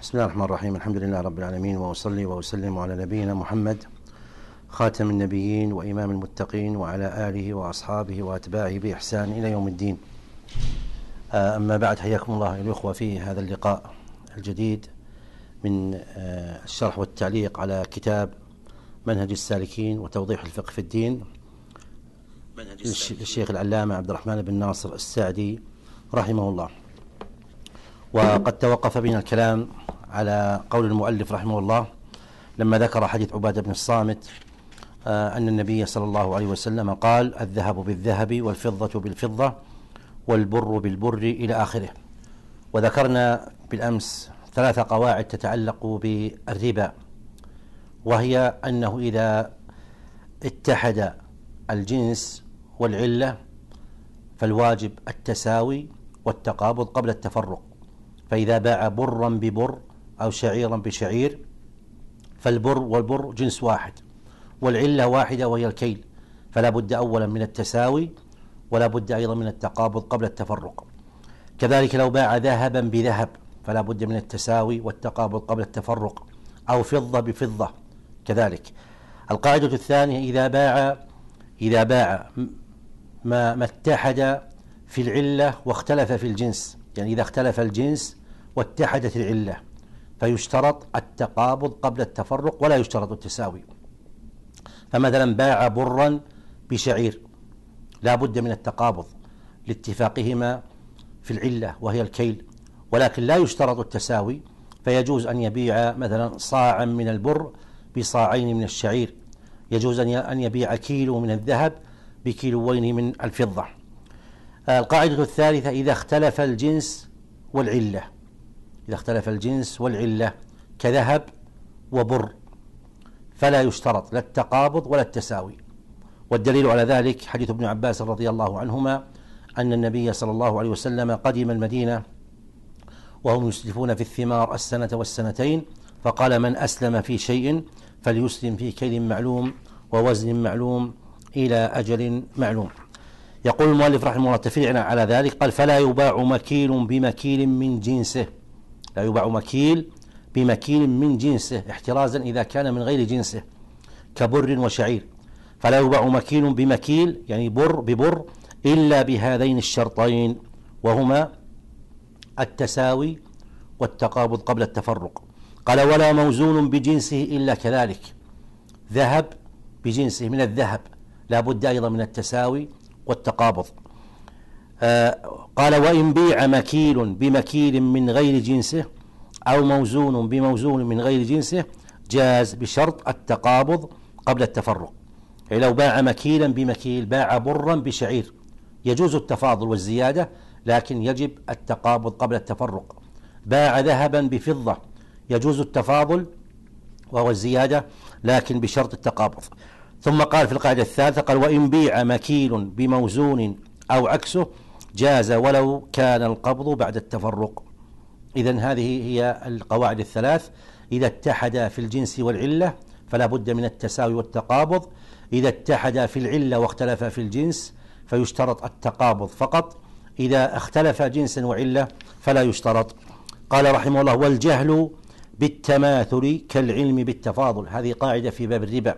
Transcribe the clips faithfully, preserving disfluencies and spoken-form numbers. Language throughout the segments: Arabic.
بسم الله الرحمن الرحيم. الحمد لله رب العالمين، وأصلي وأسلم على نبينا محمد خاتم النبيين وإمام المتقين، وعلى آله وأصحابه وأتباعه بإحسان إلى يوم الدين. أما بعد، حياكم الله الأخوة في هذا اللقاء الجديد من الشرح والتعليق على كتاب منهج السالكين وتوضيح الفقه في الدين للشيخ العلامة عبد الرحمن بن ناصر السعدي رحمه الله. وقد توقف بنا الكلام على قول المؤلف رحمه الله لما ذكر حديث عبادة بن الصامت آه أن النبي صلى الله عليه وسلم قال: الذهب بالذهب والفضة بالفضة والبر بالبر إلى آخره. وذكرنا بالأمس ثلاث قواعد تتعلق بالربا، وهي أنه إذا اتحد الجنس والعلة فالواجب التساوي والتقابض قبل التفرق. فإذا باع برا ببر أو شعيرا بشعير فالبر والبر جنس واحد والعلة واحدة وهي الكيل، فلا بد أولا من التساوي ولا بد أيضا من التقابض قبل التفرق. كذلك لو باع ذهبا بذهب فلا بد من التساوي والتقابض قبل التفرق، أو فضة بفضة كذلك. القاعدة الثانية: إذا باع إذا باع ما ما اتحد في العلة واختلف في الجنس، يعني إذا اختلف الجنس واتحدت العلة فيشترط التقابض قبل التفرق ولا يشترط التساوي. فمثلا باع برا بشعير لا بد من التقابض لاتفاقهما في العلة وهي الكيل، ولكن لا يشترط التساوي، فيجوز أن يبيع مثلا صاعا من البر بصاعين من الشعير، يجوز أن يبيع كيلو من الذهب بكيلوين من الفضة. القاعدة الثالثة: إذا اختلف الجنس والعلة إذا اختلف الجنس والعلة كذهب وبر فلا يشترط لا التقابض ولا التساوي. والدليل على ذلك حديث ابن عباس رضي الله عنهما أن النبي صلى الله عليه وسلم قدم المدينة وهم يسلفون في الثمار السنة والسنتين، فقال: من أسلم في شيء فليسلم في كيل معلوم ووزن معلوم إلى أجل معلوم. يقول المؤلف رحمه الله تفريعا على ذلك، قال: فلا يباع مكيل بمكيل من جنسه لا يباع مكيل بمكيل من جنسه احترازا إذا كان من غير جنسه كبر وشعير. فلا يباع مكيل بمكيل يعني بر ببر إلا بهذين الشرطين، وهما التساوي والتقابض قبل التفرق. قال: ولا موزون بجنسه إلا كذلك، ذهب بجنسه من الذهب لا بد أيضا من التساوي والتقابض. آه قال: وإن بيع مكيل بمكيل من غير جنسه أو موزون بموزون من غير جنسه جاز بشرط التقابض قبل التفرق. يعني لو باع مكيلا بمكيل، باع برا بشعير، يجوز التفاضل والزيادة لكن يجب التقابض قبل التفرق. باع ذهبا بفضة، يجوز التفاضل وهو الزيادة لكن بشرط التقابض. ثم قال في القاعدة الثالثة: قال: وإن بيع مكيل بموزون أو عكسه جاز ولو كان القبض بعد التفرق. إذن هذه هي القواعد الثلاث: إذا اتحد في الجنس والعلة فلا بد من التساوي والتقابض، إذا اتحد في العلة واختلف في الجنس فيشترط التقابض فقط، إذا اختلف جنسا وعلة فلا يشترط. قال رحمه الله: والجهل بالتماثل كالعلم بالتفاضل. هذه قاعدة في باب الربا،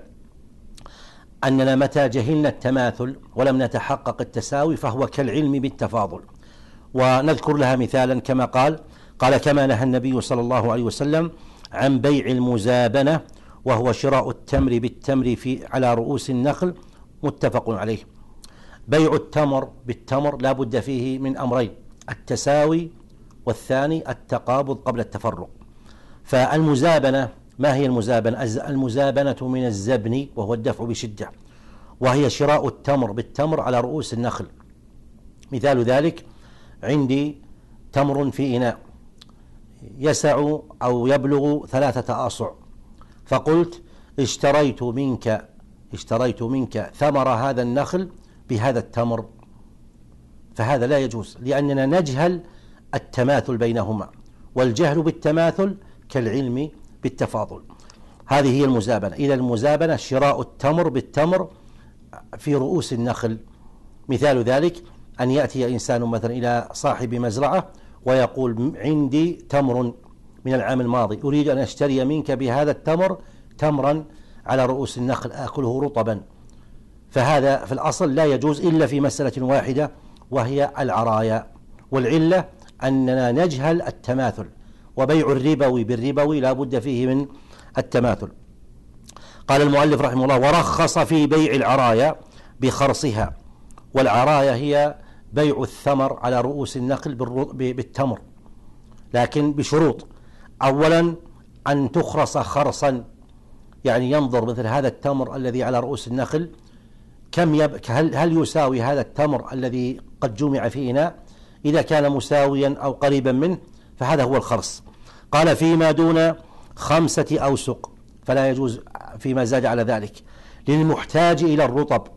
أننا متى جهلنا التماثل ولم نتحقق التساوي فهو كالعلم بالتفاضل. ونذكر لها مثالا كما قال قال كما نهى النبي صلى الله عليه وسلم عن بيع المزابنة، وهو شراء التمر بالتمر في على رؤوس النخل، متفق عليه. بيع التمر بالتمر لا بد فيه من أمرين: التساوي والثاني التقابض قبل التفرق. فالمزابنة، ما هي المزابنة؟ المزابنة من الزبن وهو الدفع بشدة، وهي شراء التمر بالتمر على رؤوس النخل. مثال ذلك: عندي تمر في إناء يسع أو يبلغ ثلاثة آصع، فقلت: اشتريت منك اشتريت منك ثمر هذا النخل بهذا التمر، فهذا لا يجوز لأننا نجهل التماثل بينهما، والجهل بالتماثل كالعلم بالتفاضل. هذه هي المزابنة. إذا المزابنة شراء التمر بالتمر في رؤوس النخل. مثال ذلك أن يأتي إنسان مثلا إلى صاحب مزرعة ويقول: عندي تمر من العام الماضي، أريد أن أشتري منك بهذا التمر تمرا على رؤوس النخل آكله رطبا، فهذا في الأصل لا يجوز إلا في مسألة واحدة وهي العرايا، والعلة أننا نجهل التماثل، وبيع الربوي بالربوي لا بد فيه من التماثل. قال المؤلف رحمه الله: ورخص في بيع العرايا بخرصها. والعرايا هي بيع الثمر على رؤوس النخل بالتمر، لكن بشروط. أولا أن تخرص خرصا، يعني ينظر مثل هذا التمر الذي على رؤوس النخل كم يب... هل... هل يساوي هذا التمر الذي قد جمع في إناء؟ إذا كان مساويا أو قريبا منه فهذا هو الخرص. قال: فيما دون خمسة أوسق، فلا يجوز فيما زاد على ذلك. للمحتاج إلى الرطب،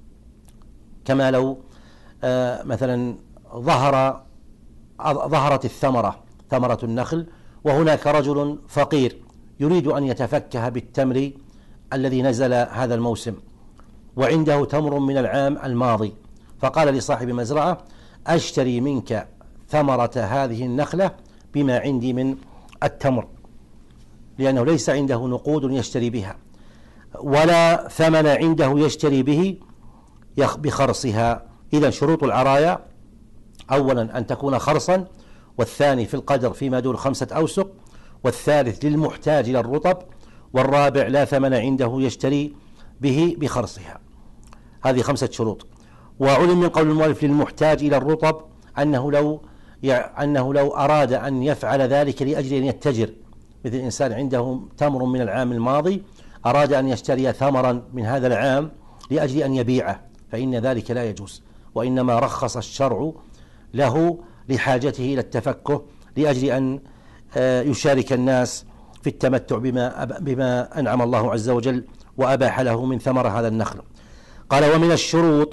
كما لو آه مثلا ظهر ظهرت الثمرة ثمرة النخل، وهناك رجل فقير يريد أن يتفكه بالتمر الذي نزل هذا الموسم، وعنده تمر من العام الماضي، فقال لصاحب المزرعة: أشتري منك ثمرة هذه النخلة بما عندي من التمر، لأنه ليس عنده نقود يشتري بها ولا ثمن عنده يشتري به بخرصها. إذن شروط العرايا: أولا أن تكون خرصا، والثاني في القدر فيما دون خمسة أوسق، والثالث للمحتاج إلى الرطب، والرابع لا ثمن عنده يشتري به بخرصها. هذه خمسة شروط. وعلم من قول المؤلف للمحتاج إلى الرطب أنه لو أنه لو أراد أن يفعل ذلك لأجل أن يتجر، مثل إنسان عنده تمر من العام الماضي أراد أن يشتري ثمرا من هذا العام لأجل أن يبيعه، فإن ذلك لا يجوز، وإنما رخص الشرع له لحاجته إلى التفكه لأجل أن يشارك الناس في التمتع بما, بما أنعم الله عز وجل وأباح له من ثمر هذا النخل. قال: ومن الشروط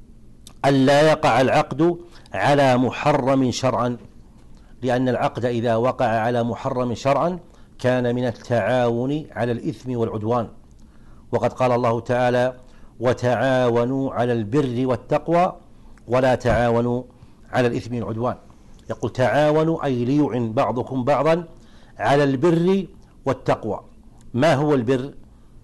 ألا يقع العقد على محرم شرعا، لأن العقد إذا وقع على محرم شرعا كان من التعاون على الإثم والعدوان، وقد قال الله تعالى: وتعاونوا على البر والتقوى ولا تعاونوا على الإثم والعدوان. يقول تعاونوا أي ليعن بعضكم بعضا على البر والتقوى. ما هو البر؟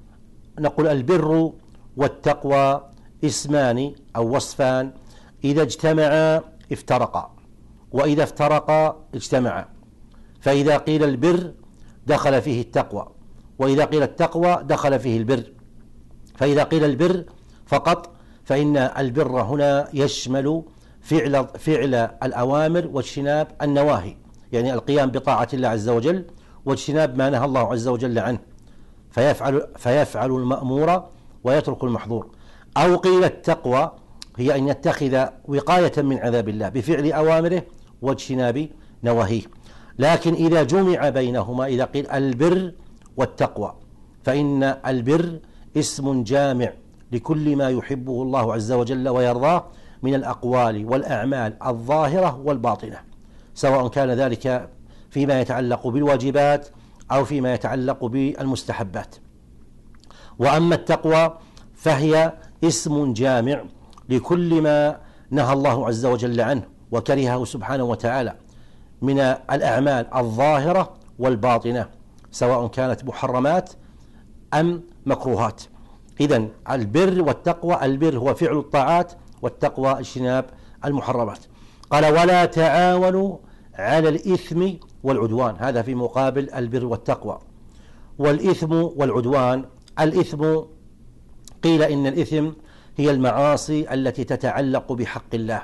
نقول البر والتقوى اسمان أو وصفان إذا اجتمعا افترقا، وإذا افترقا اجتمعا. فإذا قيل البر دخل فيه التقوى، وإذا قيل التقوى دخل فيه البر. فإذا قيل البر فقط فإن البر هنا يشمل فعل, فعل الأوامر واجتناب النواهي، يعني القيام بطاعة الله عز وجل واجتناب ما نهى الله عز وجل عنه، فيفعل, فيفعل المأمور ويترك المحظور. أو قيل التقوى هي أن يتخذ وقاية من عذاب الله بفعل أوامره واجتناب نواهيه. لكن إذا جمع بينهما، إذا قيل البر والتقوى، فإن البر اسم جامع لكل ما يحبه الله عز وجل ويرضاه من الأقوال والأعمال الظاهرة والباطنة، سواء كان ذلك فيما يتعلق بالواجبات أو فيما يتعلق بالمستحبات. وأما التقوى فهي اسم جامع لكل ما نهى الله عز وجل عنه وكرهه سبحانه وتعالى من الأعمال الظاهرة والباطنة، سواء كانت محرمات أم مكروهات. إذن البر والتقوى، البر هو فعل الطاعات، والتقوى اجتناب المحرمات. قال: ولا تعاونوا على الإثم والعدوان، هذا في مقابل البر والتقوى. والإثم والعدوان، الإثم قيل إن الإثم هي المعاصي التي تتعلق بحق الله،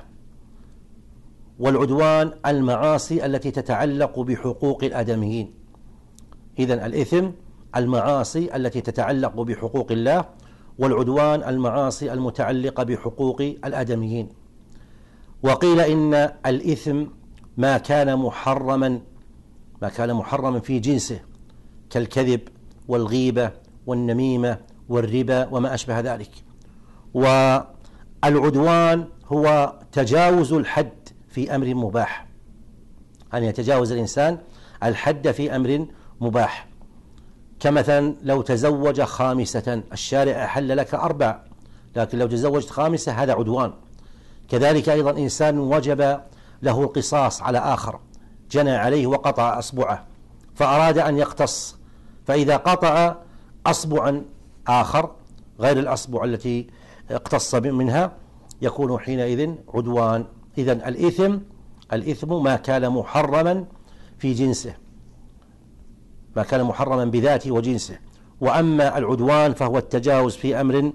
والعدوان المعاصي التي تتعلق بحقوق الآدميين. إذن الإثم المعاصي التي تتعلق بحقوق الله، والعدوان المعاصي المتعلقة بحقوق الآدميين. وقيل إن الإثم ما كان محرما ما كان محرما في جنسه كالكذب والغيبة والنميمة والربا وما أشبه ذلك. والعدوان هو تجاوز الحد في أمر مباح، أن يتجاوز الإنسان الحد في أمر مباح، كمثلا لو تزوج خامسة، الشارع أحل لك أربع، لكن لو تزوجت خامسة هذا عدوان. كذلك أيضا إنسان وجب له القصاص على آخر، جنى عليه وقطع أصبعه فأراد أن يقتص، فإذا قطع أصبعا آخر غير الأصبع التي اقتص منها يكون حينئذ عدوان. إذن الإثم الإثم ما كان محرما في جنسه، ما كان محرما بذاته وجنسه. وأما العدوان فهو التجاوز في أمر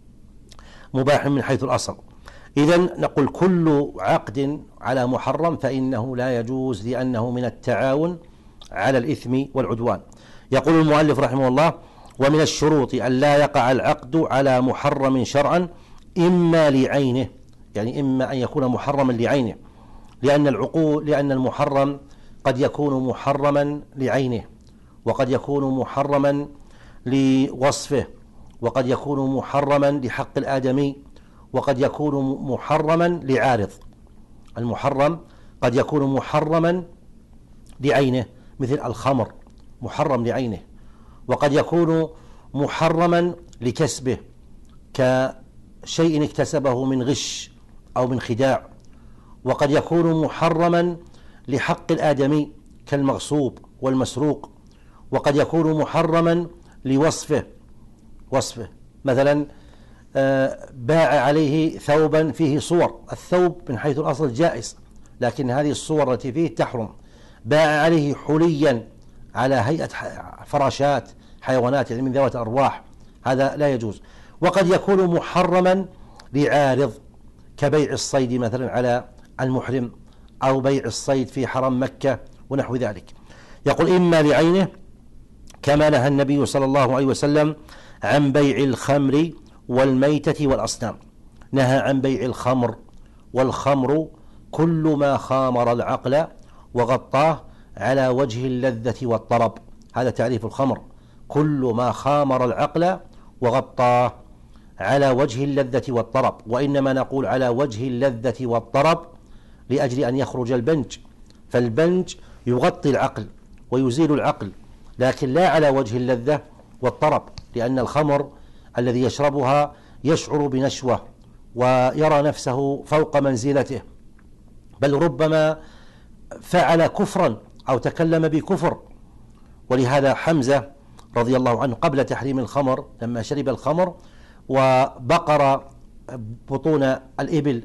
مباح من حيث الأصل. إذن نقول كل عقد على محرم فإنه لا يجوز، لأنه من التعاون على الإثم والعدوان. يقول المؤلف رحمه الله: ومن الشروط أن لا يقع العقد على محرم شرعا إما لعينه، يعني إما أن يكون محرما لعينه، لأن العقود لأن المحرم قد يكون محرما لعينه، وقد يكون محرما لوصفه، وقد يكون محرما لحق الآدمي، وقد يكون محرما لعارض. المحرم قد يكون محرما لعينه مثل الخمر محرم لعينه، وقد يكون محرما لكسبه كشيء اكتسبه من غش أو من خداع، وقد يكون محرما لحق الآدمي كالمغصوب والمسروق، وقد يكون محرما لوصفه وصفه مثلا باع عليه ثوبا فيه صور، الثوب من حيث الأصل جائز لكن هذه الصور التي فيه تحرم. باع عليه حليا على هيئة فراشات حيوانات يعني من ذوات الأرواح، هذا لا يجوز. وقد يكون محرما لعارض كبيع الصيد مثلا على المحرم، أو بيع الصيد في حرم مكة ونحو ذلك. يقول إما لعينه كما نهى النبي صلى الله عليه وسلم عن بيع الخمر والميتة والأصنام. نهى عن بيع الخمر، والخمر كل ما خامر العقل وغطاه على وجه اللذة والطرب، هذا تعريف الخمر: كل ما خامر العقل وغطاه على وجه اللذة والطرب. وإنما نقول على وجه اللذة والطرب لأجل أن يخرج البنج، فالبنج يغطي العقل ويزيل العقل، لكن لا على وجه اللذة والطرب، لأن الخمر الذي يشربها يشعر بنشوة ويرى نفسه فوق منزلته، بل ربما فعل كفرا أو تكلم بكفر. ولهذا حمزة رضي الله عنه قبل تحريم الخمر لما شرب الخمر وبقر بطون الإبل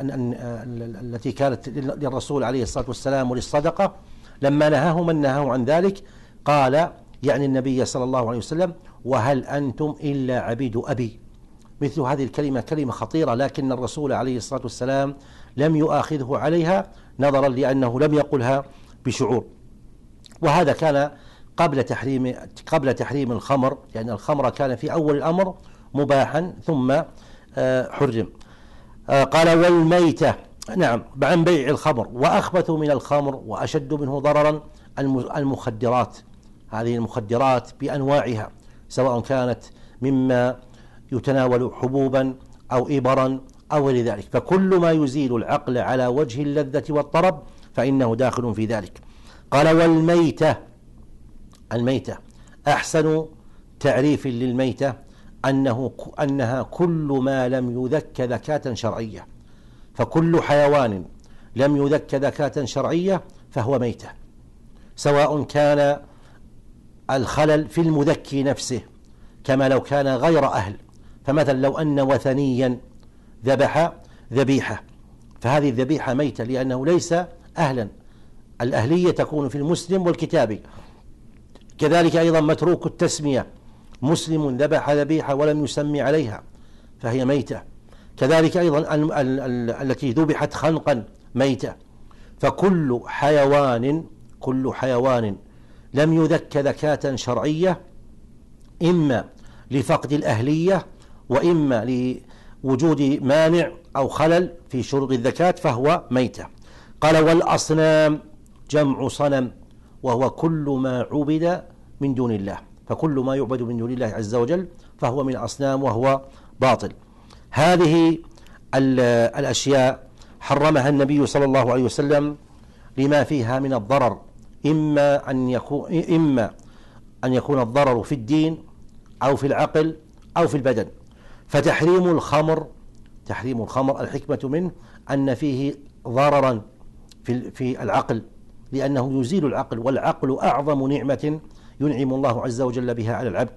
التي كانت للرسول عليه الصلاة والسلام وللصدقة، لما نهاه من نهاه عن ذلك قال يعني النبي صلى الله عليه وسلم: وهل أنتم إلا عبيد أبي. مثل هذه الكلمة كلمة خطيرة، لكن الرسول عليه الصلاة والسلام لم يؤاخذه عليها نظرا لأنه لم يقلها بشعور. وهذا كان قبل تحريم قبل تحريم الخمر، لأن يعني الخمر كان في أول الأمر مباحا ثم حرم. قال: والميتة، نعم، عن بيع الخمر. وأخبث من الخمر وأشد منه ضررا المخدرات، هذه المخدرات بأنواعها، سواء كانت مما يتناول حبوبا أو إبرا أو غير ذلك، فكل ما يزيل العقل على وجه اللذة والطرب فإنه داخل في ذلك. قال: والميتة، الميتة أحسن تعريف للميتة أنه أنها كل ما لم يذك ذكاة شرعية، فكل حيوان لم يذك ذكاة شرعية فهو ميتة، سواء كان الخلل في المذكي نفسه كما لو كان غير أهل، فمثلا لو أن وثنيا ذبح ذبيحة فهذه الذبيحة ميتة لأنه ليس أهلا، الأهلية تكون في المسلم والكتابي. كذلك أيضا متروك التسمية، مسلم ذبح ذبيحة ولم يسمي عليها فهي ميتة. كذلك أيضا ال ال ال التي ذبحت خنقا ميتة. فكل حيوان كل حيوان لم يذك ذكاة شرعية إما لفقد الأهلية وإما لوجود مانع أو خلل في شروط الذكاة فهو ميتة. قال: والأصنام جمع صنم، وهو كل ما عبد من دون الله، فكل ما يعبد من دون الله عز وجل فهو من الأصنام وهو باطل. هذه الأشياء حرمها النبي صلى الله عليه وسلم لما فيها من الضرر، إما أن يكون إما أن يكون الضرر في الدين أو في العقل أو في البدن. فتحريم الخمر تحريم الخمر الحكمة منه أن فيه ضررا في في العقل، لأنه يزيل العقل، والعقل أعظم نعمة ينعم الله عز وجل بها على العبد.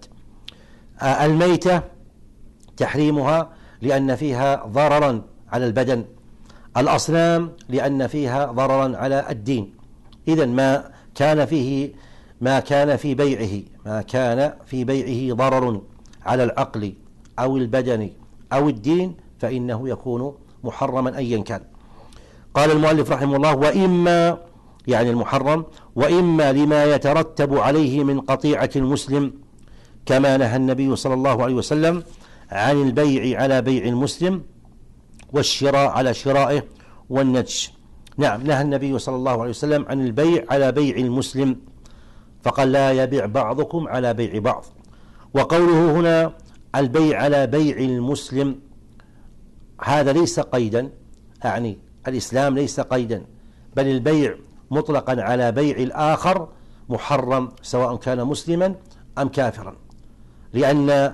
الميتة تحريمها لأن فيها ضررا على البدن. الأصنام لأن فيها ضررا على الدين. إذن ما كان فيه ما كان في بيعه ما كان في بيعه ضرر على العقل أو البدن أو الدين فإنه يكون محرما أيا كان. قال المؤلف رحمه الله: وإما يعني المحرم، وإما لما يترتب عليه من قطيعة المسلم، كما نهى النبي صلى الله عليه وسلم عن البيع على بيع المسلم والشراء على شرائه والنجش. نعم، نهى النبي صلى الله عليه وسلم عن البيع على بيع المسلم، فقال: لا يبيع بعضكم على بيع بعض. وقوله هنا البيع على بيع المسلم هذا ليس قيدا، أعني الإسلام ليس قيدا، بل البيع مطلقا على بيع الآخر محرم سواء كان مسلما أم كافرا، لأن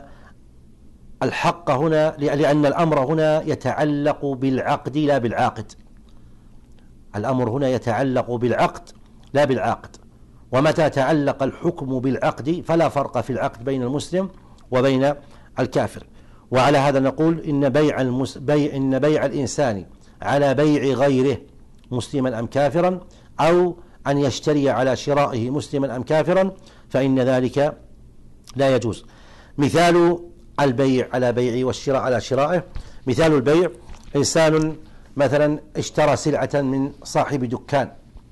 الحق هنا لأن الأمر هنا يتعلق بالعقد لا بالعاقد. الأمر هنا يتعلق بالعقد لا بالعاقد، ومتى تعلق الحكم بالعقد فلا فرق في العقد بين المسلم وبين الكافر. وعلى هذا نقول إن بيع, المس... بيع... إن بيع الإنسان على بيع غيره مسلما أم كافرا، أو أن يشتري على شرائه مسلما أم كافرا، فإن ذلك لا يجوز. مثال البيع على بيعه والشراء على شرائه: مثال البيع إنسان مثلا اشترى سلعة من صاحب دكان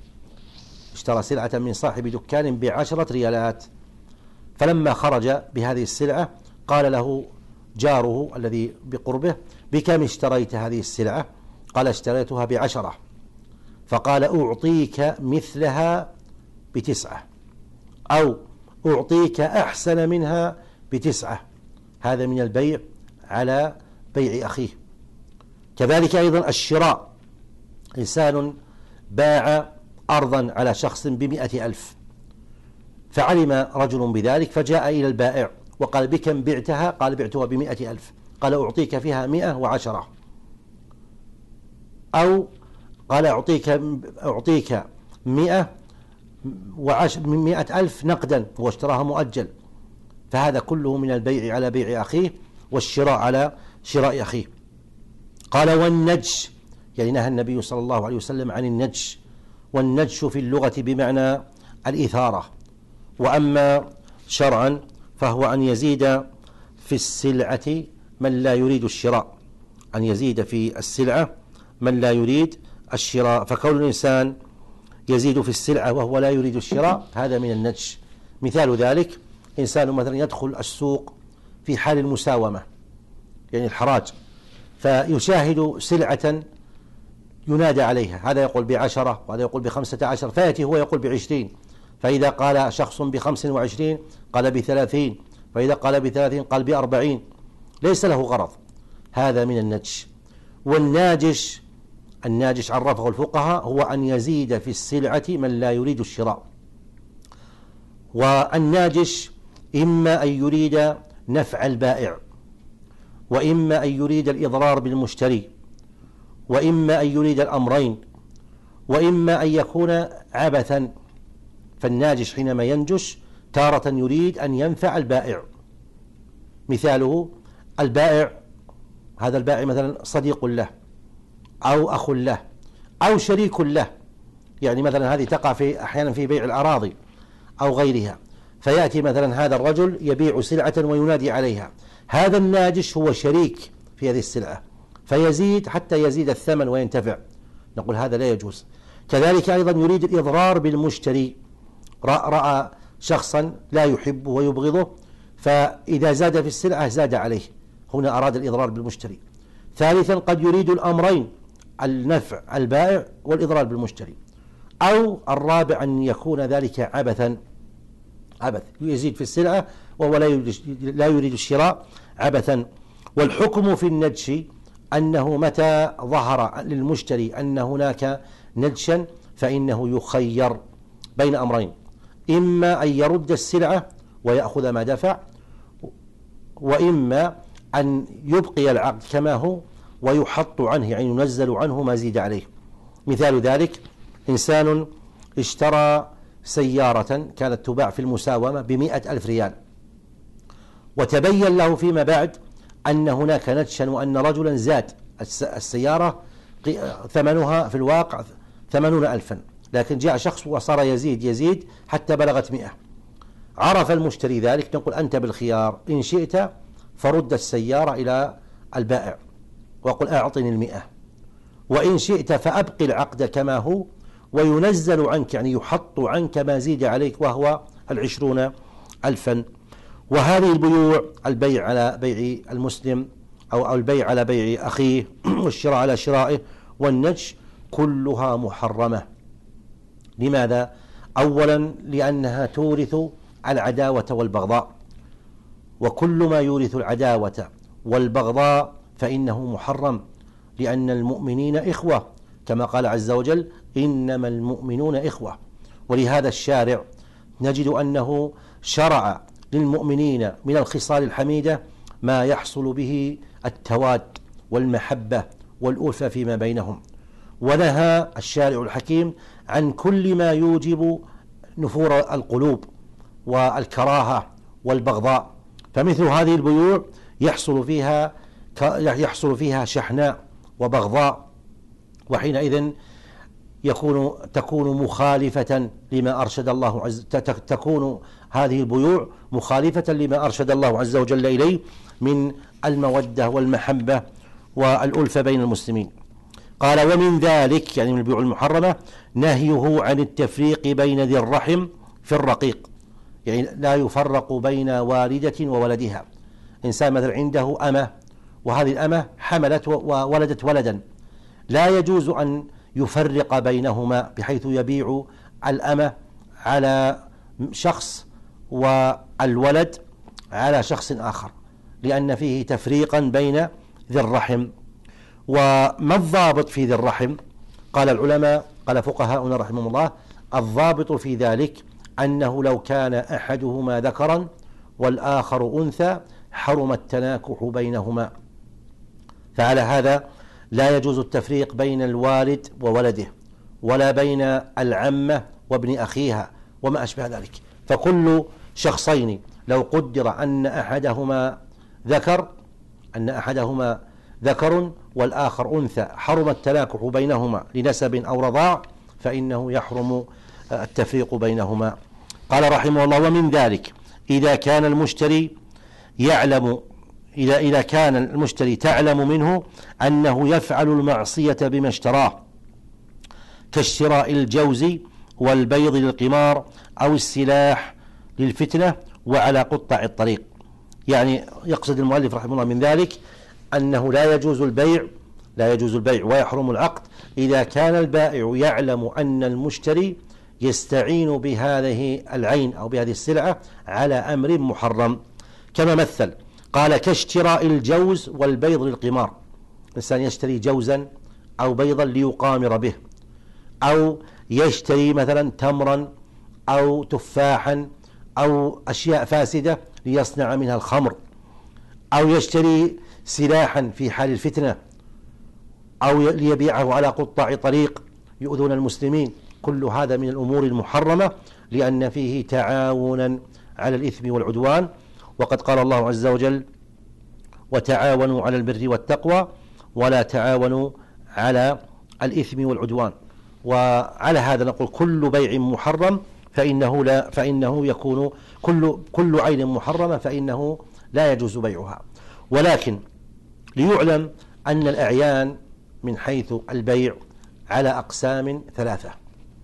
اشترى سلعة من صاحب دكان بعشرة ريالات، فلما خرج بهذه السلعة قال له جاره الذي بقربه: بكم اشتريت هذه السلعة؟ قال: اشتريتها بعشرة. فقال: أعطيك مثلها بتسعة، أو أعطيك أحسن منها بتسعة. هذا من البيع على بيع أخيه. كذلك أيضا الشراء: إنسان باع أرضا على شخص بمئة ألف، فعلم رجل بذلك فجاء إلى البائع وقال: بكم بعتها؟ قال: بعتها بمئة ألف. قال: أعطيك فيها مئة وعشرة. أو قال: أعطيك أعطيك مئة وعشر من مئة ألف نقدا، واشتراها مؤجل. فهذا كله من البيع على بيع أخيه والشراء على شراء أخيه. قال: والنجش، يعني نهى النبي صلى الله عليه وسلم عن النجش، والنجش في اللغة بمعنى الإثارة، وأما شرعا فهو أن يزيد في السلعة من لا يريد الشراء، أن يزيد في السلعة من لا يريد الشراء. فكون الإنسان يزيد في السلعة وهو لا يريد الشراء هذا من النجش. مثال ذلك: إنسان مثلا يدخل السوق في حال المساومة، يعني الحراج، فيشاهد سلعة ينادى عليها، هذا يقول بعشرة وهذا يقول بخمسة عشر، فيأتي هو يقول بعشرين، فإذا قال شخص بخمس وعشرين قال بثلاثين، فإذا قال بثلاثين قال بأربعين، ليس له غرض. هذا من النجش. والناجش، الناجش عرفه الفقهاء هو أن يزيد في السلعة من لا يريد الشراء. والناجش إما أن يريد نفع البائع، وإما أن يريد الإضرار بالمشتري، وإما أن يريد الأمرين، وإما أن يكون عبثا. فالناجش حينما ينجش تارة يريد أن ينفع البائع. مثاله: البائع، هذا البائع مثلا صديق له أو أخ له أو شريك له، يعني مثلا هذه تقع في أحيانا في بيع الأراضي أو غيرها، فيأتي مثلا هذا الرجل يبيع سلعة وينادي عليها، هذا الناجش هو شريك في هذه السلعة فيزيد حتى يزيد الثمن وينتفع، نقول هذا لا يجوز. كذلك أيضا يريد الإضرار بالمشتري، رأى شخصا لا يحبه ويبغضه، فإذا زاد في السلعة زاد عليه، هنا أراد الإضرار بالمشتري. ثالثا قد يريد الأمرين: النفع البائع والإضرار بالمشتري. أو الرابع أن يكون ذلك عبثا، عبث يزيد في السلعة وهو لا يريد الشراء عبثا. والحكم في النجش أنه متى ظهر للمشتري أن هناك نجشا فإنه يخير بين أمرين: إما أن يرد السلعة ويأخذ ما دفع، وإما أن يبقي العقد كما هو ويحط عنه، يعني ينزل عنه ما زيد عليه. مثال ذلك: إنسان اشترى سيارة كانت تباع في المساومة بمئة ألف ريال، وتبين له فيما بعد أن هناك نجشا وأن رجلا زاد السيارة ثمنها في الواقع ثمانون ألفا، لكن جاء شخص وصار يزيد يزيد حتى بلغت مئة. عرف المشتري ذلك، نقول أنت بالخيار، إن شئت فرد السيارة إلى البائع وقل أعطني المئة، وإن شئت فأبقي العقد كما هو وينزل عنك، يعني يحط عنك ما زيد عليك وهو العشرون ألفا. وهذه البيوع، البيع على بيع المسلم أو البيع على بيع أخيه والشراء على شرائه والنجش، كلها محرمة. لماذا؟ أولا لأنها تورث العداوة والبغضاء، وكل ما يورث العداوة والبغضاء فإنه محرم، لأن المؤمنين إخوة كما قال عز وجل إنما المؤمنون إخوة. ولهذا الشارع نجد أنه شرع للمؤمنين من الخصال الحميدة ما يحصل به التواد والمحبة والألفة فيما بينهم، ونهى الشارع الحكيم عن كل ما يوجب نفور القلوب والكراهة والبغضاء. فمثل هذه البيوع يحصل فيها يحصل فيها شحناء وبغضاء، وحينئذ يكون تكون مخالفة لما أرشد الله عز تكون هذه البيوع مخالفة لما أرشد الله عز وجل إليه من المودة والمحبة والألفة بين المسلمين. قال ومن ذلك، يعني من البيوع المحرمة، نهيه عن التفريق بين ذي الرحم في الرقيق، يعني لا يفرق بين والدة وولدها. إنسان مثلا عنده أمة، وهذه الأمة حملت وولدت ولدا، لا يجوز أن يفرق بينهما بحيث يبيع الأمة على شخص والولد على شخص آخر، لأن فيه تفريقا بين ذي الرحم. وما الضابط في ذي الرحم؟ قال العلماء، قال فقهاؤنا رحمهم الله، الضابط في ذلك أنه لو كان أحدهما ذكرا والآخر أنثى حرم التناكح بينهما، فعلى هذا لا يجوز التفريق بين الوالد وولده، ولا بين العمة وابن أخيها وما أشبه ذلك. فكل شخصين لو قدر أن أحدهما ذكر أن أحدهما ذكر والآخر أنثى حرم التناكح بينهما لنسب أو رضاع، فإنه يحرم التفريق بينهما. قال رحمه الله ومن ذلك إذا كان المشتري يعلم إذا إذا كان المشتري تعلم منه أنه يفعل المعصية بما اشتراه، كاشتراء الجوز والبيض للقمار أو السلاح للفتنة وعلى قطع الطريق. يعني يقصد المؤلف رحمه الله من ذلك أنه لا يجوز البيع لا يجوز البيع ويحرم العقد إذا كان البائع يعلم أن المشتري يستعين بهذه العين أو بهذه السلعة على أمر محرم. كما مثل قال كاشتراء الجوز والبيض للقمار، إنسان يشتري جوزا أو بيضا ليقامر به، أو يشتري مثلا تمرا أو تفاحا أو أشياء فاسدة ليصنع منها الخمر، أو يشتري سلاحا في حال الفتنة، أو ليبيعه على قطاع طريق يؤذون المسلمين. كل هذا من الأمور المحرمة لأن فيه تعاونا على الإثم والعدوان. وقد قال الله عز وجل وتعاونوا على البر والتقوى ولا تعاونوا على الإثم والعدوان. وعلى هذا نقول كل بيع محرم فإنه لا فإنه يكون كل كل عين محرمة فإنه لا يجوز بيعها. ولكن ليعلم أن الأعيان من حيث البيع على أقسام ثلاثة.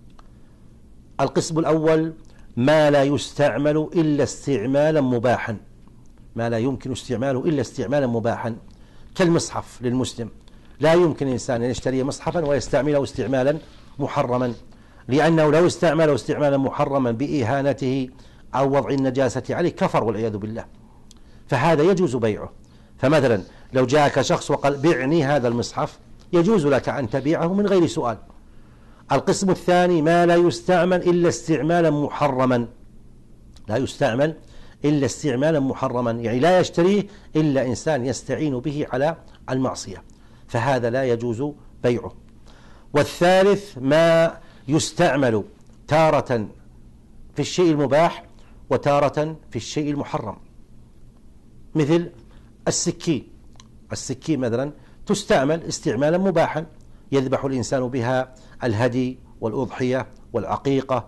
القسم الأول ما لا يستعمل إلا استعمالا مباحا، ما لا يمكن استعماله إلا استعمالا مباحا، كالمصحف للمسلم، لا يمكن إنسان أن يشتري مصحفا ويستعمله استعمالا محرما، لأنه لو استعمله استعمالا محرما بإهانته أو وضع النجاسة عليه كفر والعياذ بالله، فهذا يجوز بيعه. فمثلا لو جاءك شخص وقال بعني هذا المصحف يجوز لك أن تبيعه من غير سؤال. القسم الثاني ما لا يستعمل إلا استعمالا محرما، لا يستعمل إلا استعمالا محرما، يعني لا يشتريه إلا إنسان يستعين به على المعصية، فهذا لا يجوز بيعه. والثالث ما يستعمل تارة في الشيء المباح وتارة في الشيء المحرم. مثل السكين، السكين مثلا تستعمل استعمالا مباحا، يذبح الإنسان بها الهدي والأضحية والعقيقة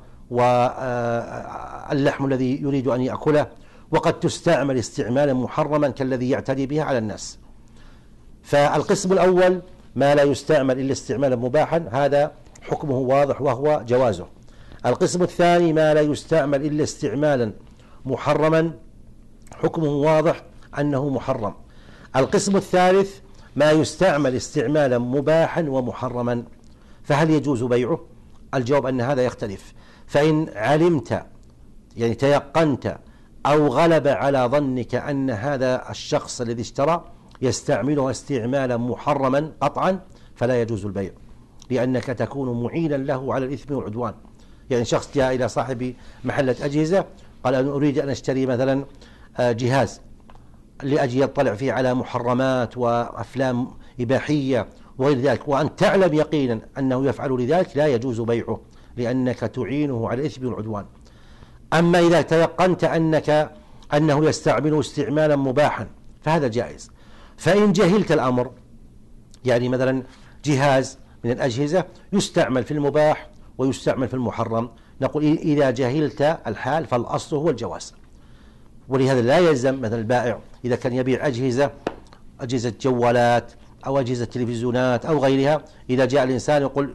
واللحم الذي يريد أن يأكله، وقد تستعمل استعمالا محرما كالذي يعتدي بها على الناس. فالقسم الأول ما لا يستعمل إلا استعمالا مباحا، هذا حكمه واضح وهو جوازه. القسم الثاني ما لا يستعمل إلا استعمالا محرما، حكمه واضح أنه محرم. القسم الثالث ما يستعمل استعمالا مباحا ومحرما، فهل يجوز بيعه؟ الجواب أن هذا يختلف. فإن علمت يعني تيقنت أو غلب على ظنك أن هذا الشخص الذي اشترى يستعمله استعمالا محرما قطعا فلا يجوز البيع، لأنك تكون معينا له على الإثم والعدوان. يعني شخص جاء إلى صاحب محلة أجهزة قال أنا أريد أن أشتري مثلا جهاز لأجي يطلع فيه على محرمات وأفلام إباحية وغير ذلك، وأن تعلم يقينا أنه يفعل لذلك، لا يجوز بيعه لأنك تعينه على الإثم والعدوان. أما إذا تيقنت أنك أنه يستعمله استعمالا مباحا فهذا جائز. فإن جهلت الأمر، يعني مثلا جهاز من الأجهزة يستعمل في المباح ويستعمل في المحرم، نقول إذا جهلت الحال فالأصل هو الجواز. ولهذا لا يلزم مثلا البائع إذا كان يبيع أجهزة أجهزة جوالات أو أجهزة تلفزيونات أو غيرها، إذا جاء الإنسان يقول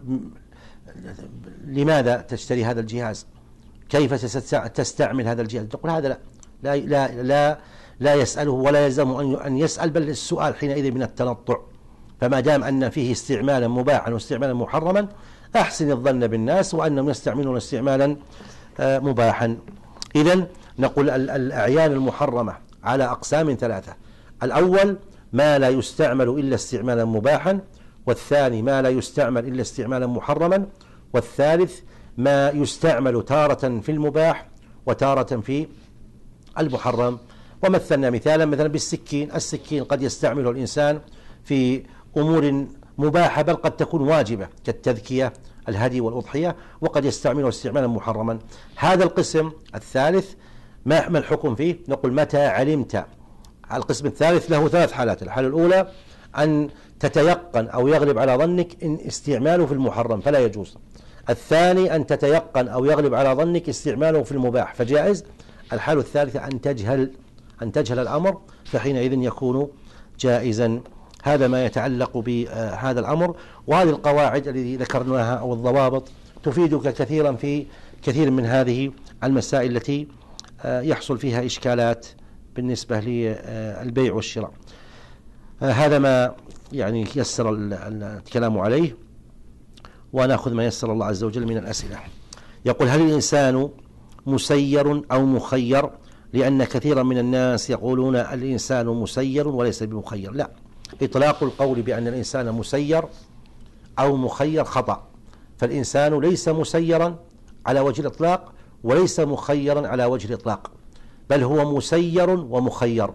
لماذا تشتري هذا الجهاز؟ كيف تستعمل هذا الجهاز؟ تقول هذا لا لا لا لا, لا يسأله ولا يلزمه أن يسأل، بل السؤال حينئذ من التنطع. فما دام أن فيه استعمالا مباحا واستعمالا محرما أحسن الظن بالناس وأنهم يستعملون استعمالا مباحا. إذن نقول الأعيان المحرمة على أقسام ثلاثة: الأول ما لا يستعمل إلا استعمالا مباحا، والثاني ما لا يستعمل إلا استعمالا محرما، والثالث ما يستعمل تارة في المباح وتارة في المحرم. ومثلنا مثالا مثلا بالسكين، السكين قد يستعمله الإنسان في أمور مباحة بل قد تكون واجبة كالتذكية الهدي والأضحية، وقد يستعمله استعمالا محرما. هذا القسم الثالث ما ما الحكم فيه؟ نقول متى علمت. القسم الثالث له ثلاث حالات: الحالة الأولى أن تتيقن أو يغلب على ظنك إن استعماله في المحرم فلا يجوز. الثاني أن تتيقن أو يغلب على ظنك استعماله في المباح فجائز. الحالة الثالثة أن تجهل أن تجهل الأمر فحينئذ يكون جائزا. هذا ما يتعلق بهذا الأمر. وهذه القواعد التي ذكرناها أو الضوابط تفيدك كثيرا في كثير من هذه المسائل التي يحصل فيها إشكالات بالنسبة للبيع والشراء. هذا ما يعني يسر الكلام عليه، ونأخذ ما يسر الله عز وجل من الأسئلة. يقول: هل الإنسان مسير أو مخير؟ لأن كثيرا من الناس يقولون الإنسان مسير وليس بمخير. لا، إطلاق القول بأن الإنسان مسير أو مخير خطأ. فالإنسان ليس مسيرا على وجه الإطلاق وليس مخيرا على وجه الإطلاق، بل هو مسير ومخير،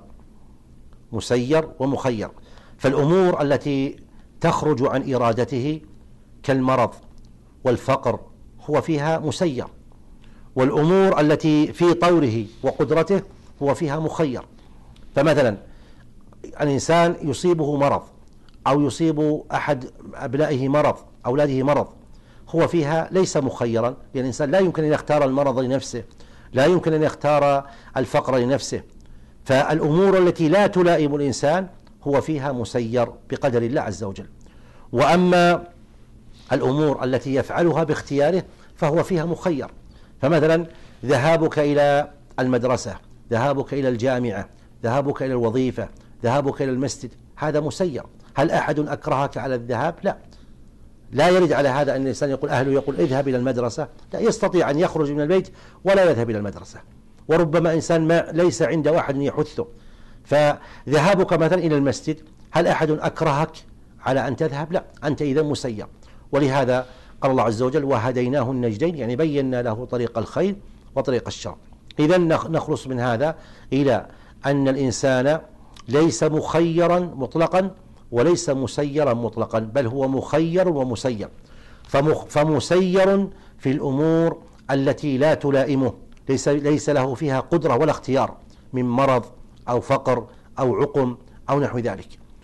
مسير ومخير. فالأمور التي تخرج عن إرادته كالمرض والفقر هو فيها مسير، والأمور التي في طوره وقدرته هو فيها مخير. فمثلا الإنسان يصيبه مرض أو يصيب أحد أبنائه مرض أولاده مرض، هو فيها ليس مخيرا، لأن الإنسان لا يمكن أن يختار المرض لنفسه، لا يمكن أن يختار الفقر لنفسه. فالأمور التي لا تلائم الإنسان هو فيها مسير بقدر الله عز وجل. وأما الأمور التي يفعلها باختياره فهو فيها مخير. فمثلا ذهابك إلى المدرسة، ذهابك إلى الجامعة، ذهابك إلى الوظيفة، ذهابك إلى المسجد، هذا مسير. هل أحد أكرهك على الذهاب؟ لا. لا يرد على هذا أن الإنسان يقول أهله يقول اذهب إلى المدرسة، لا، يستطيع أن يخرج من البيت ولا يذهب إلى المدرسة. وربما إنسان ما ليس عنده أحد يحثه. فذهابك مثلا إلى المسجد، هل أحد أكرهك على أن تذهب؟ لا، أنت إذا مسير. ولهذا قال الله عز وجل: وهديناه النجدين، يعني بينا له طريق الخير وطريق الشر. إذا نخلص من هذا إلى أن الإنسان ليس مخيرا مطلقا وليس مسيرا مطلقا، بل هو مخير ومسير. فمسير في الأمور التي لا تلائمه، ليس, ليس له فيها قدرة ولا اختيار من مرض أو فقر أو عقم أو نحو ذلك،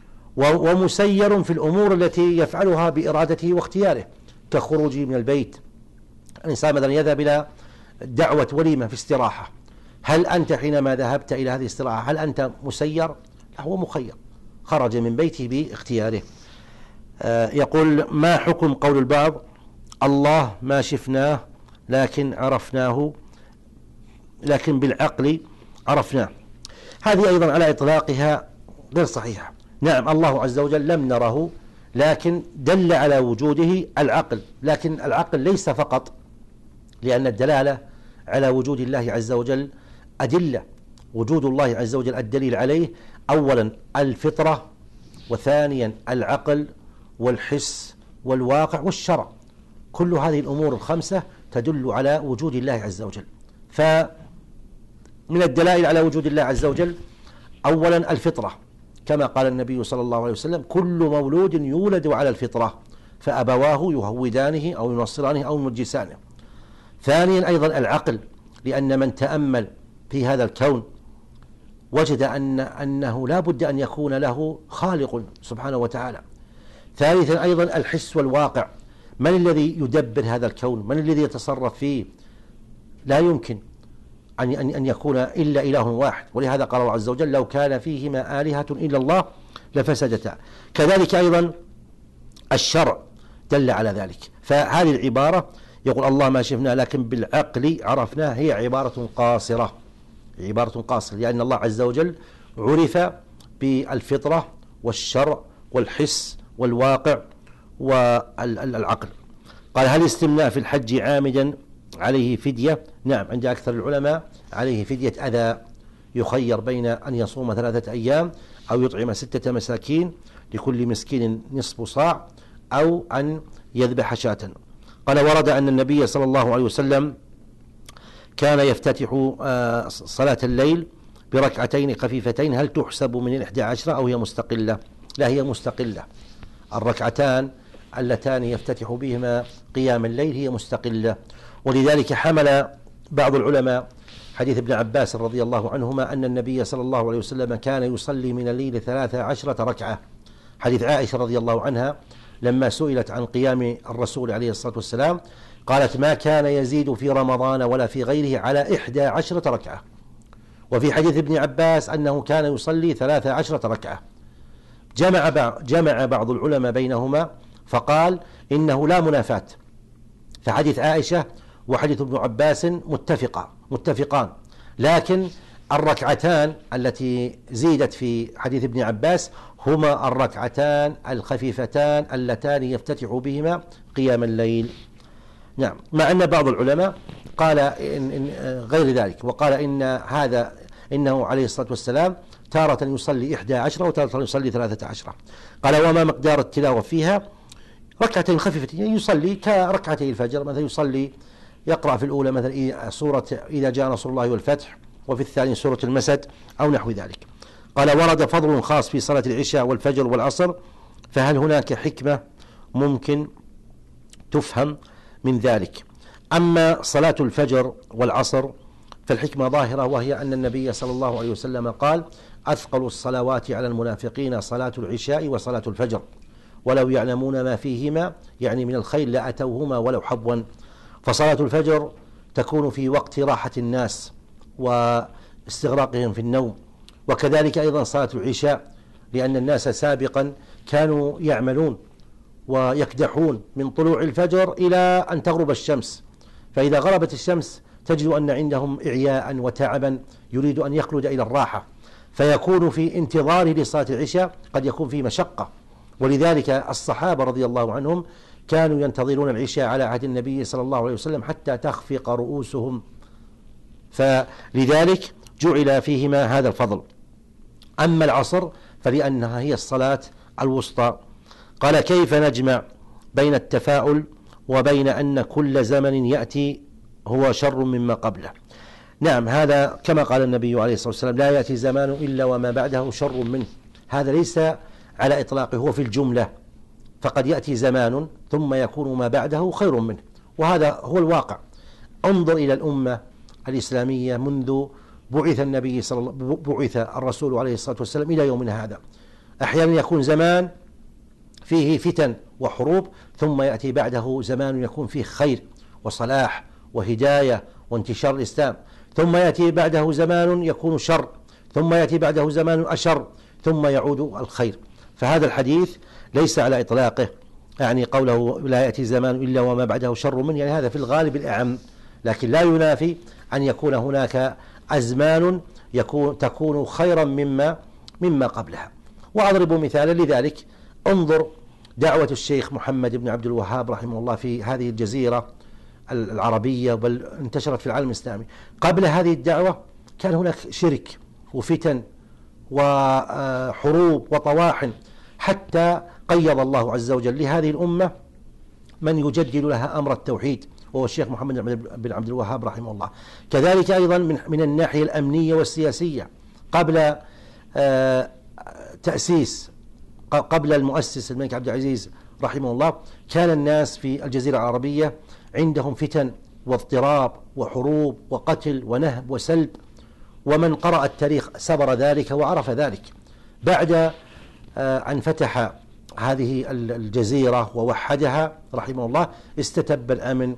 ومسير في الأمور التي يفعلها بإرادته واختياره، كخروجه من البيت. الإنسان مثلا يذهب إلى دعوة وليمة في استراحة، هل أنت حينما ذهبت إلى هذه الاستراحة هل أنت مسير؟ لا، هو مخير، خرج من بيته باختياره. آه يقول: ما حكم قول البعض الله ما شفناه لكن عرفناه، لكن بالعقل عرفناه؟ هذه أيضا على إطلاقها غير صحيحة. نعم، الله عز وجل لم نره، لكن دل على وجوده العقل، لكن العقل ليس فقط، لأن الدلالة على وجود الله عز وجل أدلة. وجود الله عز وجل الدليل عليه أولا الفطرة، وثانيا العقل والحس والواقع والشرع. كل هذه الأمور الخمسة تدل على وجود الله عز وجل. فمن الدلائل على وجود الله عز وجل أولا الفطرة، كما قال النبي صلى الله عليه وسلم: كل مولود يولد على الفطرة فأبواه يهودانه أو ينصرانه أو يمجسانه. ثانيا أيضا العقل، لأن من تأمل في هذا الكون وجد أن أنه لا بد أن يكون له خالق سبحانه وتعالى. ثالثا أيضا الحس والواقع، من الذي يدبر هذا الكون؟ من الذي يتصرف فيه؟ لا يمكن أن أن يكون إلا إله واحد، ولهذا قال الله عز وجل: لو كان فيهما آلهة إلا الله لفسدتا. كذلك أيضا الشرع دل على ذلك. فهذه العبارة يقول الله ما شفنا لكن بالعقل عرفناه، هي عبارة قاصرة، عبارة قاصرة، لأن الله عز وجل عرف بالفطرة والشرع والحس والواقع والعقل. قال: هل استمناء في الحج عامدا عليه فدية؟ نعم، عند أكثر العلماء عليه فدية أذى، يخير بين أن يصوم ثلاثة أيام أو يطعم ستة مساكين لكل مسكين نصف صاع، أو أن يذبح شاة. قال: ورد أن النبي صلى الله عليه وسلم كان يفتتح صلاة الليل بركعتين خفيفتين، هل تحسب من الإحدى عشرة أو هي مستقلة؟ لا، هي مستقلة. الركعتان اللتان يفتتح بهما قيام الليل هي مستقلة. ولذلك حمل بعض العلماء حديث ابن عباس رضي الله عنهما أن النبي صلى الله عليه وسلم كان يصلي من الليل ثلاث عشرة ركعة. حديث عائشة رضي الله عنها لما سئلت عن قيام الرسول عليه الصلاة والسلام قالت: ما كان يزيد في رمضان ولا في غيره على إحدى عشرة ركعة. وفي حديث ابن عباس أنه كان يصلي ثلاث عشرة ركعة. جمع بعض, جمع بعض العلماء بينهما فقال إنه لا منافاة، فحديث عائشة وحديث ابن عباس متفقا متفقان، لكن الركعتان التي زيدت في حديث ابن عباس هما الركعتان الخفيفتان اللتان يفتتح بهما قيام الليل. نعم، مع أن بعض العلماء قال إن إن غير ذلك، وقال إن هذا إنه عليه الصلاة والسلام تارة يصلي إحدى عشرة وتارة يصلي ثلاثة عشرة. قال: وما مقدار التلاوة فيها؟ ركعتين خفيفتين، يعني يصلي كركعتي الفجر، مثلا يصلي يقرأ في الأولى مثلا سورة إذا جاء نصر الله والفتح، وفي الثاني سورة المسد أو نحو ذلك. قال: ورد فضل خاص في صلاة العشاء والفجر والعصر، فهل هناك حكمة ممكن تفهم من ذلك؟ أما صلاة الفجر والعصر فالحكمة ظاهرة، وهي أن النبي صلى الله عليه وسلم قال: أثقل الصلوات على المنافقين صلاة العشاء وصلاة الفجر، ولو يعلمون ما فيهما يعني من الخير لأتوهما ولو حبوا. فصلاة الفجر تكون في وقت راحة الناس واستغراقهم في النوم، وكذلك أيضا صلاة العشاء، لأن الناس سابقا كانوا يعملون ويكدحون من طلوع الفجر إلى أن تغرب الشمس، فإذا غربت الشمس تجد أن عندهم إعياء وتعبا يريد أن يخلد إلى الراحة، فيكون في انتظاره لصلاة العشاء قد يكون في مشقة. ولذلك الصحابة رضي الله عنهم كانوا ينتظرون العشاء على عهد النبي صلى الله عليه وسلم حتى تخفق رؤوسهم، فلذلك جعل فيهما هذا الفضل. أما العصر فلأنها هي الصلاة الوسطى. قال: كيف نجمع بين التفاؤل وبين أن كل زمن يأتي هو شر مما قبله؟ نعم، هذا كما قال النبي عليه الصلاة والسلام: لا يأتي زمان إلا وما بعده شر منه. هذا ليس على إطلاقه، هو في الجملة، فقد يأتي زمان ثم يكون ما بعده خير منه، وهذا هو الواقع. انظر إلى الأمة الإسلامية منذ بعث النبي صلى الله بعث الرسول عليه الصلاة والسلام إلى يومنا هذا، أحيانا يكون زمان فيه فتن وحروب، ثم يأتي بعده زمان يكون فيه خير وصلاح وهداية وانتشار الإسلام، ثم يأتي بعده زمان يكون شر، ثم يأتي بعده زمان أشر، ثم يعود الخير. فهذا الحديث ليس على إطلاقه يعني قوله لا يأتي زمان إلا وما بعده شر منه، يعني هذا في الغالب الأعم، لكن لا ينافي أن يكون هناك أزمان يكون تكون خيرا مما مما قبلها. وأضرب مثالا لذلك، انظر دعوة الشيخ محمد بن عبد الوهاب رحمه الله في هذه الجزيرة العربية، بل انتشرت في العالم الإسلامي. قبل هذه الدعوة كان هناك شرك وفتن وحروب وطواحن، حتى قيض الله عز وجل لهذه الأمة من يجدد لها أمر التوحيد، وهو الشيخ محمد بن عبد الوهاب رحمه الله. كذلك أيضا من, من الناحية الأمنية والسياسية، قبل تأسيس قبل المؤسس الملك عبد العزيز رحمه الله، كان الناس في الجزيرة العربية عندهم فتن واضطراب وحروب وقتل ونهب وسلب، ومن قرأ التاريخ سبر ذلك وعرف ذلك. بعد أن فتح هذه الجزيرة ووحدها رحمه الله، استتب الأمن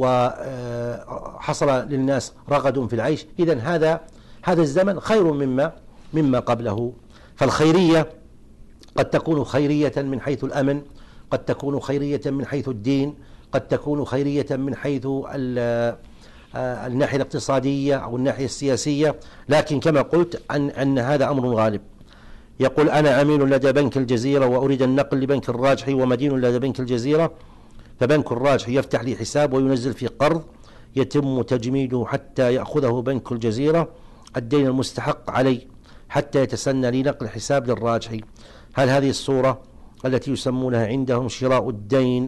وحصل للناس رغد في العيش. إذن هذا هذا الزمن خير مما مما قبله. فالخيرية قد تكون خيرية من حيث الأمن، قد تكون خيرية من حيث الدين، قد تكون خيرية من حيث الناحية الاقتصادية أو الناحية السياسية، لكن كما قلت أن, أن هذا أمر غالب. يقول أنا عميل لدى بنك الجزيرة وأريد النقل لبنك الراجحي ومدين لدى بنك الجزيرة، فبنك الراجحي يفتح لي حساب وينزل فيه قرض يتم تجميده حتى يأخذه بنك الجزيرة الدين المستحق علي حتى يتسنى لي نقل حساب للراجحي. هل هذه الصورة التي يسمونها عندهم شراء الدين؟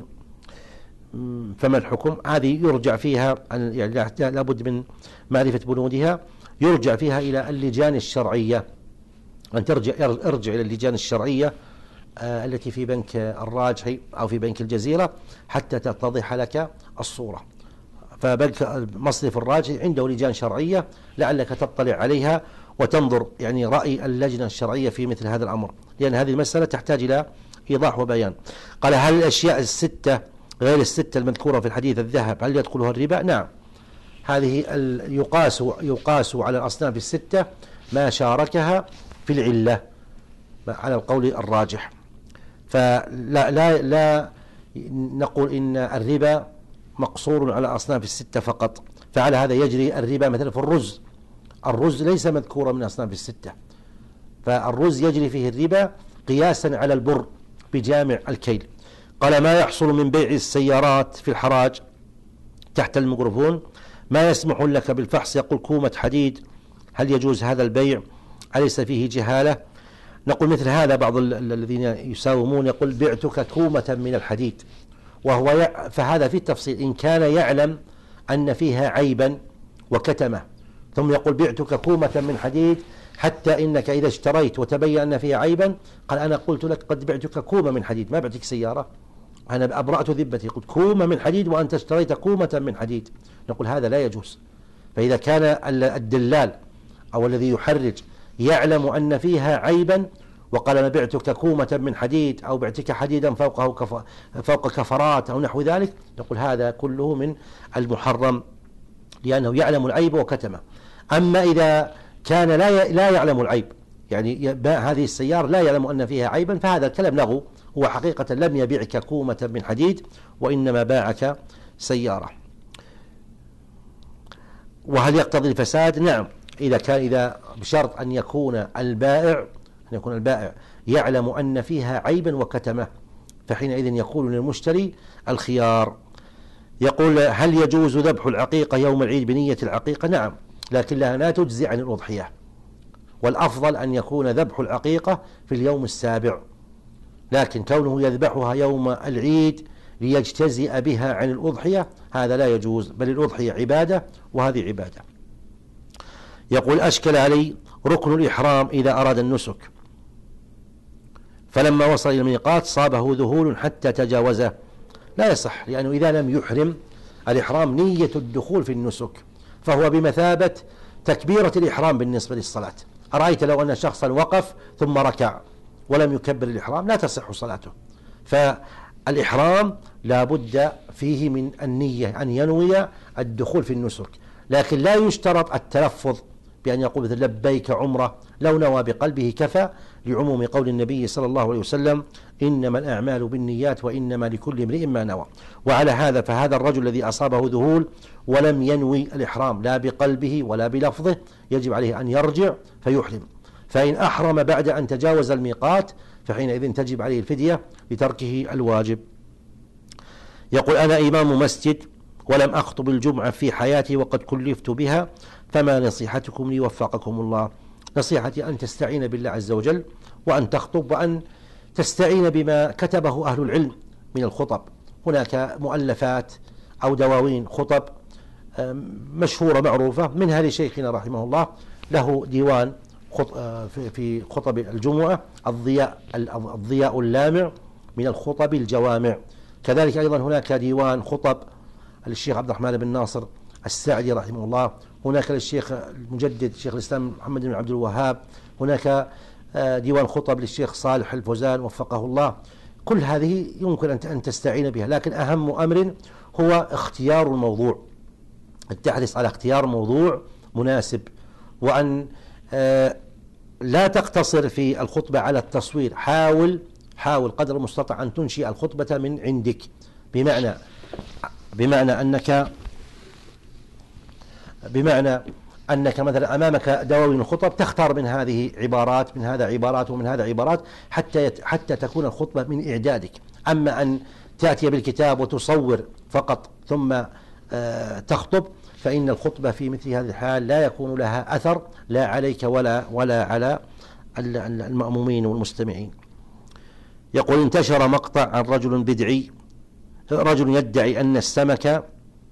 فما الحكم؟ هذه يرجع فيها يعني لابد من معرفة بنودها، يرجع فيها إلى اللجان الشرعية، أن ترجع ارجع إلى اللجان الشرعية آه التي في بنك الراجحي أو في بنك الجزيرة حتى تتضح لك الصورة. فبنك مصرف الراجحي عنده لجان شرعية لعلك تطلع عليها وتنظر يعني رأي اللجنة الشرعية في مثل هذا الأمر، لأن هذه المسألة تحتاج إلى إيضاح وبيان. قال هل الأشياء الستة غير الستة المذكورة في الحديث الذهب هل يدخلها الربا؟ نعم، هذه يقاس يقاس على الأصناف الستة ما شاركها في العلة على القول الراجح. فلا لا لا نقول إن الربا مقصور على الأصناف الستة فقط، فعلى هذا يجري الربا مثلا في الرز. الرز ليس مذكورا من أصناف الستة، فالرز يجري فيه الربا قياسا على البر بجامع الكيل. قال ما يحصل من بيع السيارات في الحراج تحت الميكروفون ما يسمح لك بالفحص، يقول كومة حديد، هل يجوز هذا البيع؟ أليس فيه جهالة؟ نقول مثل هذا بعض الذين يساومون يقول بعتك كومة من الحديد، وهو ي... فهذا في التفصيل إن كان يعلم أن فيها عيبا وكتمه، ثم يقول بعتك كومة من حديد حتى إنك إذا اشتريت وتبين أن فيها عيبا قال أنا قلت لك قد بعتك كومة من حديد، ما بعتك سيارة، أنا أبرأت ذبتي، قلت كومة من حديد وأنت اشتريت كومة من حديد. نقول هذا لا يجوز. فإذا كان الدلال أو الذي يحرج يعلم أن فيها عيبا وقال أنا بعتك كومة من حديد أو بعتك حديدا فوقه كف فوق كفرات أو نحو ذلك، نقول هذا كله من المحرم لأنه يعلم العيب وكتمه. أما إذا كان لا لا يعلم العيب، يعني هذه السيارة لا يعلم أن فيها عيبا، فهذا الكلام لغو، هو حقيقة لم يبيعك كومة من حديد وإنما باعك سيارة. وهل يقتضي الفساد؟ نعم، إذا كان إذا بشرط أن يكون البائع أن يكون البائع يعلم أن فيها عيبا وكتمه، فحينئذ يكون للمشتري الخيار. يقول هل يجوز ذبح العقيقة يوم العيد بنية العقيقة؟ نعم، لكنها لا تجزي عن الأضحية، والأفضل أن يكون ذبح العقيقة في اليوم السابع، لكن كونه يذبحها يوم العيد ليجتزئ بها عن الأضحية هذا لا يجوز، بل الأضحية عبادة وهذه عبادة. يقول أشكل علي ركن الإحرام إذا أراد النسك فلما وصل إلى الميقات صابه ذهول حتى تجاوزه، لا يصح، لأنه إذا لم يحرم الإحرام نية الدخول في النسك، فهو بمثابة تكبيرة الإحرام بالنسبة للصلاة. أرأيت لو أن شخصا وقف ثم ركع ولم يكبر الإحرام لا تصح صلاته. فالإحرام لا بد فيه من النية، أن ينوي الدخول في النسك، لكن لا يشترط التلفظ بأن يقول مثل لبيك عمرة، لو نوى بقلبه كفى، لعموم قول النبي صلى الله عليه وسلم إنما الأعمال بالنيات وإنما لكل امرئ ما نوى. وعلى هذا فهذا الرجل الذي أصابه ذهول ولم ينوي الإحرام لا بقلبه ولا بلفظه يجب عليه أن يرجع فيحرم، فإن أحرم بعد أن تجاوز الميقات فحينئذ تجب عليه الفدية لتركه الواجب. يقول أنا إمام مسجد ولم أخطب الجمعة في حياتي وقد كلفت بها، فما نصيحتكم لي وفقكم الله؟ نصيحتي أن تستعين بالله عز وجل وأن تخطب، وأن تستعين بما كتبه أهل العلم من الخطب. هناك مؤلفات أو دواوين خطب مشهورة معروفة، منها لشيخنا رحمه الله له ديوان في خطب الجمعة الضياء الضياء اللامع من الخطب الجوامع. كذلك أيضا هناك ديوان خطب للشيخ عبد الرحمن بن ناصر السعدي رحمه الله، هناك للشيخ المجدد شيخ الإسلام محمد بن عبد الوهاب، هناك ديوان خطب للشيخ صالح الفوزان وفقه الله. كل هذه يمكن أن تستعين بها، لكن أهم أمر هو اختيار الموضوع، التحرص على اختيار موضوع مناسب، وأن لا تقتصر في الخطبة على التصوير. حاول حاول قدر المستطاع أن تنشئ الخطبة من عندك، بمعنى بمعنى أنك بمعنى أنك مثلا أمامك دواوين الخطب تختار من هذه عبارات، من هذا عبارات، ومن هذا عبارات، حتى حتى تكون الخطبة من إعدادك. أما أن تأتي بالكتاب وتصور فقط ثم تخطب فإن الخطبة في مثل هذه الحال لا يكون لها أثر لا عليك ولا ولا على المأمومين والمستمعين. يقول انتشر مقطع عن رجل بدعي، رجل يدعي أن السمك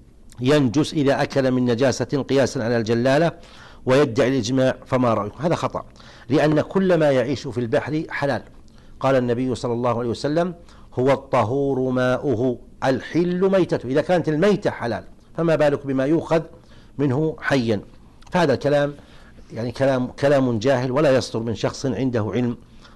ينجس إذا أكل من نجاسة قياسا على الجلالة، ويدعي الإجماع، فما رأيكم؟ هذا خطأ، لأن كل ما يعيش في البحر حلال. قال النبي صلى الله عليه وسلم هو الطهور ماؤه الحل ميتته. إذا كانت الميتة حلال فما بالك بما يؤخذ منه حيا؟ فهذا الكلام يعني كلام كلام جاهل ولا يصدر من شخص عنده علم.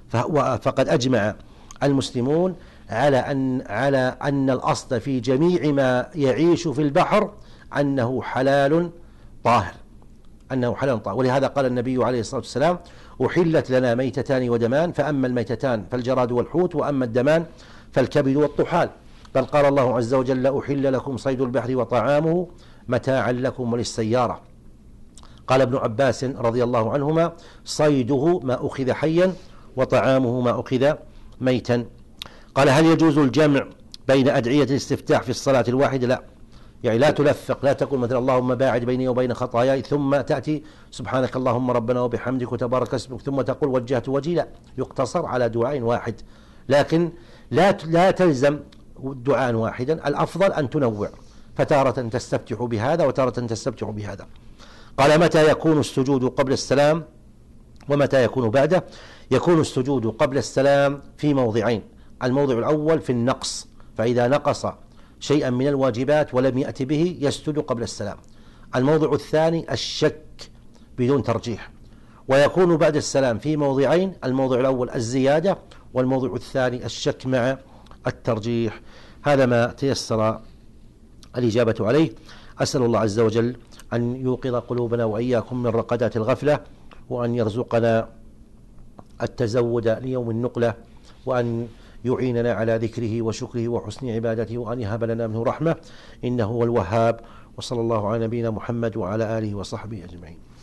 فقد أجمع المسلمون على أن على أن الأصل في جميع ما يعيش في البحر أنه حلال طاهر، أنه حلال طاهر. ولهذا قال النبي عليه الصلاة والسلام أحلت لنا ميتتان ودمان، فأما الميتتان فالجراد والحوت، وأما الدمان فالكبد والطحال. بل قال الله عز وجل أحل لكم صيد البحر وطعامه متاعا لكم وللسيارة. قال ابن عباس رضي الله عنهما صيده ما أخذ حيا وطعامه ما أخذ ميتا. قال هل يجوز الجمع بين أدعية الاستفتاح في الصلاة الواحدة؟ لا، يعني لا تلفق، لا تقول مثلا اللهم باعد بيني وبين خطاياي ثم تأتي سبحانك اللهم ربنا وبحمدك وتبارك اسمك ثم تقول وجهت وجهي، لا، يقتصر على دعاء واحد، لكن لا لا تلزم دعاء واحدا، الأفضل أن تنوع، فتارة تستفتح بهذا وتارة تستفتح بهذا. قال متى يكون السجود قبل السلام ومتى يكون بعده؟ يكون السجود قبل السلام في موضعين، الموضع الأول في النقص، فإذا نقص شيئا من الواجبات ولم يأتي به يسجد قبل السلام. الموضع الثاني الشك بدون ترجيح، ويكون بعد السلام في موضعين، الموضع الأول الزيادة، والموضع الثاني الشك مع الترجيح. هذا ما تيسر الإجابة عليه. أسأل الله عز وجل أن يوقظ قلوبنا وإياكم من رقدات الغفلة، وأن يرزقنا التزود ليوم النقلة، وأن يعيننا على ذكره وشكره وحسن عبادته، وأن يهب لنا منه رحمة إنه هو الوهاب. وصلى الله على نبينا محمد وعلى آله وصحبه أجمعين.